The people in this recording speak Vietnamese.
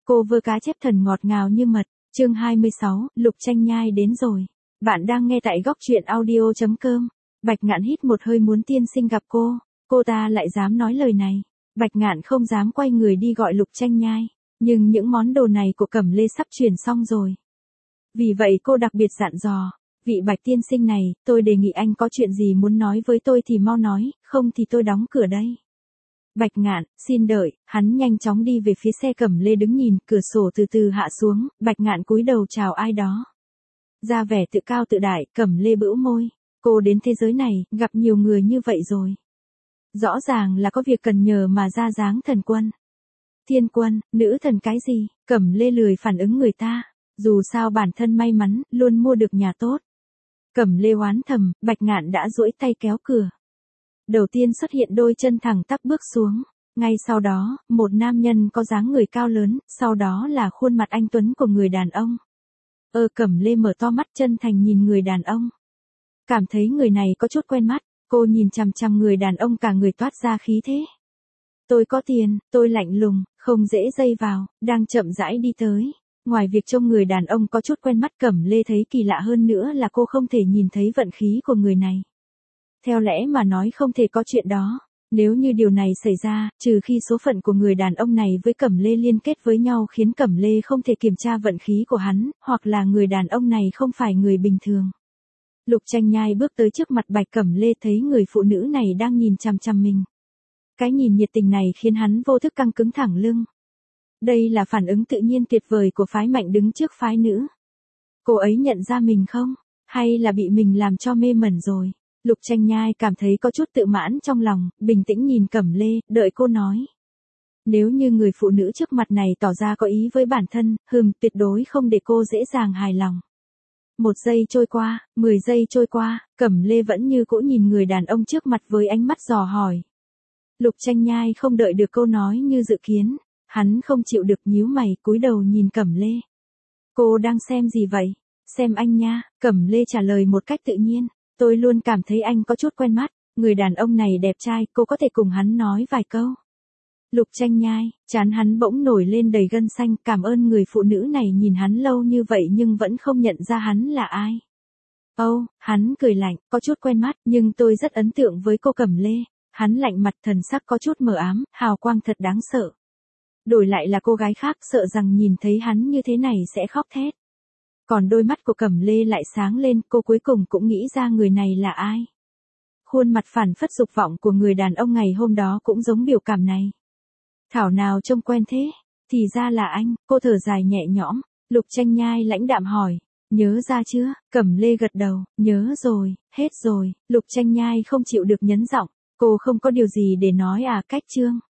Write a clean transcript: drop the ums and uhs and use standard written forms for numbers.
Cô vơ cá chép thần ngọt ngào như mật. Chương 26, Lục Tranh Nhai đến rồi. Bạn đang nghe tại góc truyện audio.com. Bạch Ngạn hít một hơi muốn tiên sinh gặp cô ta lại dám nói lời này. Bạch Ngạn không dám quay người đi gọi Lục Tranh Nhai, nhưng những món đồ này của Cẩm Lê sắp chuyển xong rồi. Vì vậy cô đặc biệt dặn dò, vị Bạch tiên sinh này, tôi đề nghị anh có chuyện gì muốn nói với tôi thì mau nói, không thì tôi đóng cửa đây. Bạch Ngạn, xin đợi, hắn nhanh chóng đi về phía xe Cẩm Lê đứng nhìn, cửa sổ từ từ hạ xuống, Bạch Ngạn cúi đầu chào ai đó. Ra vẻ tự cao tự đại, Cẩm Lê bĩu môi, cô đến thế giới này, gặp nhiều người như vậy rồi. Rõ ràng là có việc cần nhờ mà ra dáng thần quân. Thiên quân, nữ thần cái gì, Cẩm Lê lười phản ứng người ta, dù sao bản thân may mắn, luôn mua được nhà tốt. Cẩm Lê oán thầm, Bạch Ngạn đã duỗi tay kéo cửa. Đầu tiên xuất hiện đôi chân thẳng tắp bước xuống, ngay sau đó, một nam nhân có dáng người cao lớn, sau đó là khuôn mặt anh tuấn của người đàn ông. Cẩm Lê mở to mắt chân thành nhìn người đàn ông. Cảm thấy người này có chút quen mắt, cô nhìn chằm chằm người đàn ông cả người toát ra khí thế. Tôi có tiền, tôi lạnh lùng, không dễ dây vào, đang chậm rãi đi tới. Ngoài việc trông người đàn ông có chút quen mắt, Cẩm Lê thấy kỳ lạ hơn nữa là cô không thể nhìn thấy vận khí của người này. Theo lẽ mà nói không thể có chuyện đó. Nếu như điều này xảy ra, trừ khi số phận của người đàn ông này với Cẩm Lê liên kết với nhau khiến Cẩm Lê không thể kiểm tra vận khí của hắn, hoặc là người đàn ông này không phải người bình thường. Lục Tranh Nhai bước tới trước mặt Bạch Cẩm Lê thấy người phụ nữ này đang nhìn chằm chằm mình. Cái nhìn nhiệt tình này khiến hắn vô thức căng cứng thẳng lưng. Đây là phản ứng tự nhiên tuyệt vời của phái mạnh đứng trước phái nữ. Cô ấy nhận ra mình không? Hay là bị mình làm cho mê mẩn rồi? Lục Tranh Nhai cảm thấy có chút tự mãn trong lòng, bình tĩnh nhìn Cẩm Lê, đợi cô nói. Nếu như người phụ nữ trước mặt này tỏ ra có ý với bản thân, tuyệt đối không để cô dễ dàng hài lòng. 1 giây trôi qua, 10 giây trôi qua, Cẩm Lê vẫn như cũ nhìn người đàn ông trước mặt với ánh mắt dò hỏi. Lục Tranh Nhai không đợi được câu nói như dự kiến, hắn không chịu được nhíu mày cúi đầu nhìn Cẩm Lê. Cô đang xem gì vậy? Xem anh nha, Cẩm Lê trả lời một cách tự nhiên. Tôi luôn cảm thấy anh có chút quen mắt, người đàn ông này đẹp trai, cô có thể cùng hắn nói vài câu. Lục Tranh Nhai, trán hắn bỗng nổi lên đầy gân xanh, cảm ơn người phụ nữ này nhìn hắn lâu như vậy nhưng vẫn không nhận ra hắn là ai. Hắn cười lạnh, có chút quen mắt, nhưng tôi rất ấn tượng với cô Cẩm Lê. Hắn lạnh mặt, thần sắc có chút mờ ám, hào quang thật đáng sợ. Đổi lại là cô gái khác sợ rằng nhìn thấy hắn như thế này sẽ khóc thét. Còn đôi mắt của Cẩm Lê lại sáng lên, cô cuối cùng cũng nghĩ ra người này là ai. Khuôn mặt phảng phất dục vọng của người đàn ông ngày hôm đó cũng giống biểu cảm này. Thảo nào trông quen thế, thì ra là anh, cô thở dài nhẹ nhõm. Lục Tranh Nhai lãnh đạm hỏi, nhớ ra chưa? Cẩm Lê gật đầu, nhớ rồi, hết rồi. Lục Tranh Nhai không chịu được nhấn giọng, cô không có điều gì để nói à? Cách chương.